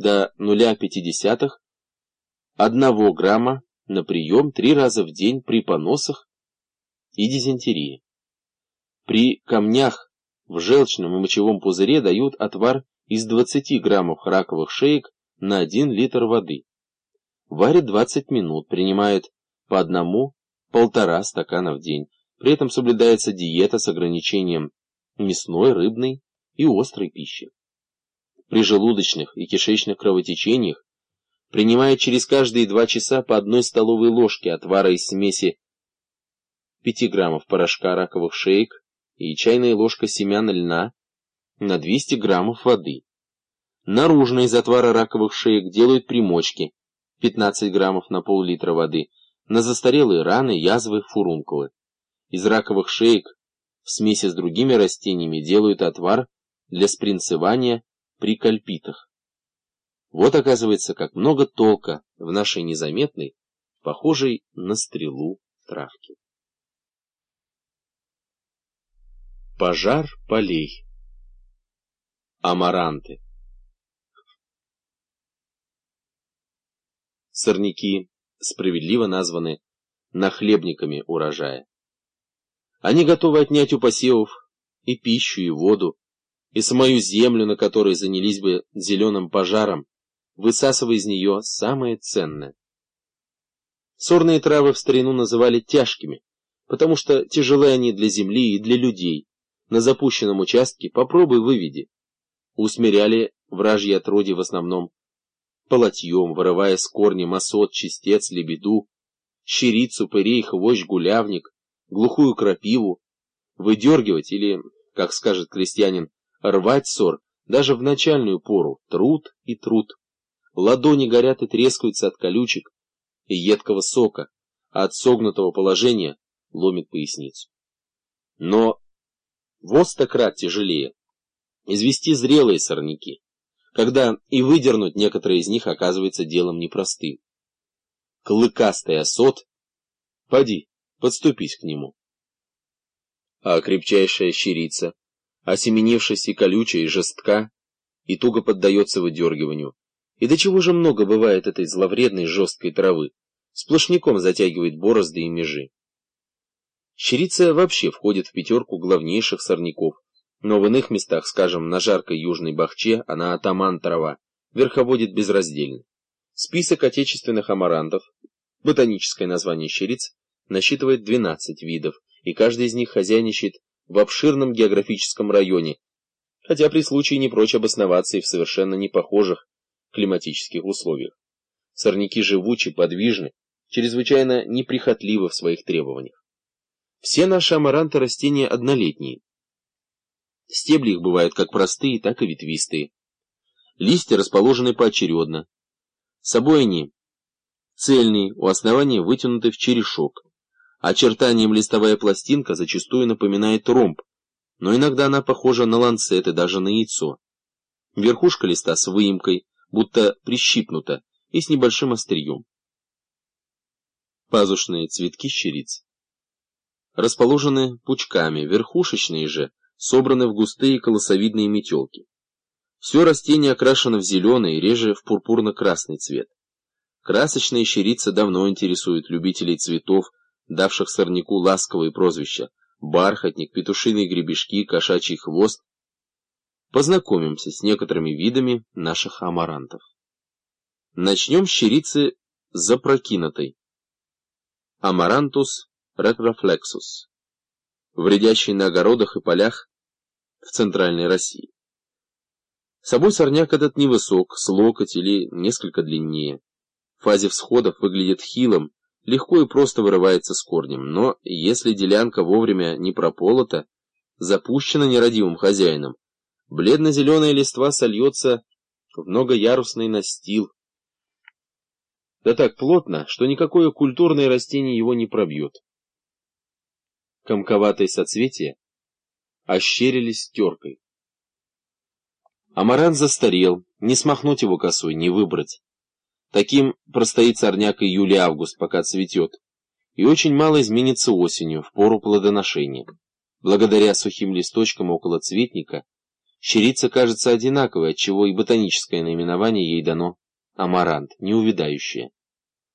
до 0,5 1 грамма на прием 3 раза в день при поносах и дизентерии. При камнях в желчном и мочевом пузыре дают отвар из 20 граммов раковых шеек на 1 литр воды. Варят 20 минут, принимают по 1–1,5 стакана в день. При этом соблюдается диета с ограничением мясной, рыбной и острой пищи. При желудочных и кишечных кровотечениях принимает через каждые 2 часа по 1 столовой ложке отвара из смеси 5 граммов порошка раковых шеек и чайная ложка семян льна на 200 граммов воды. Наружно из отвара раковых шеек делают примочки 15 граммов на пол-литра воды на застарелые раны, язвы, фурункулы. Из раковых шеек в смеси с другими растениями делают отвар для спринцевания при кальпитах. Вот оказывается, как много толка в нашей незаметной, похожей на стрелу травке. Пожар полей. Амаранты. Сорняки справедливо названы нахлебниками урожая. Они готовы отнять у посевов и пищу, и воду, и самую землю, на которой занялись бы зеленым пожаром, высасывая из нее самое ценное. Сорные травы в старину называли тяжкими, потому что тяжелы они для земли и для людей. На запущенном участке попробуй выведи. Усмиряли вражьи отродья в основном полотьем, вырывая с корнем осот, чистец, лебеду, щерицу, пырей, хвощ, гулявник, глухую крапиву, выдергивать или, как скажет крестьянин, рвать сор даже в начальную пору, труд и труд. Ладони горят и трескаются от колючек и едкого сока, а от согнутого положения ломит поясницу. Но во 100 крат тяжелее извести зрелые сорняки, когда и выдернуть некоторые из них оказывается делом непростым. Клыкастый осот, поди, подступись к нему. А крепчайшая щерица, осеменившись и колючая, и жестка, и туго поддается выдергиванию. И до чего же много бывает этой зловредной жесткой травы, сплошняком затягивает борозды и межи. Щерица вообще входит в 5 главнейших сорняков, но в иных местах, скажем, на жаркой южной бахче, она атаман-трава, верховодит безраздельно. Список отечественных амарантов, ботаническое название щериц, насчитывает 12 видов, и каждый из них хозяйничает в обширном географическом районе, хотя при случае не прочь обосноваться и в совершенно непохожих климатических условиях. Сорняки живучи, подвижны, чрезвычайно неприхотливы в своих требованиях. Все наши амаранты растения однолетние. Стебли их бывают как простые, так и ветвистые. Листья расположены поочередно. С собой они цельные, у основания вытянуты в черешок. Очертанием листовая пластинка зачастую напоминает ромб, но иногда она похожа на ланцет и даже на яйцо. Верхушка листа с выемкой, будто прищипнута, и с небольшим острием. Пазушные цветки щериц расположены пучками, верхушечные же собраны в густые колосовидные метелки. Все растение окрашено в зеленый, реже в пурпурно-красный цвет. Красочные щерицы давно интересуют любителей цветов, давших сорняку ласковые прозвища: бархатник, петушиные гребешки, кошачий хвост. Познакомимся с некоторыми видами наших амарантов. Начнем с щерицы запрокинутой. Амарантус ретрофлексус, вредящий на огородах и полях в Центральной России. Собой сорняк этот невысок, с локоть или несколько длиннее. В фазе всходов выглядит хилым, легко и просто вырывается с корнем, но если делянка вовремя не прополота, запущена нерадивым хозяином, бледно-зеленая листва сольется в многоярусный настил. Да так плотно, что никакое культурное растение его не пробьет. Комковатые соцветия ощерились теркой. Амарант застарел, не смахнуть его косой, не выбрать. Таким простоит сорняк июль-август, пока цветет, и очень мало изменится осенью, в пору плодоношения. Благодаря сухим листочкам около цветника Щирица кажется одинаковой, отчего и ботаническое наименование ей дано амарант, неувядающее.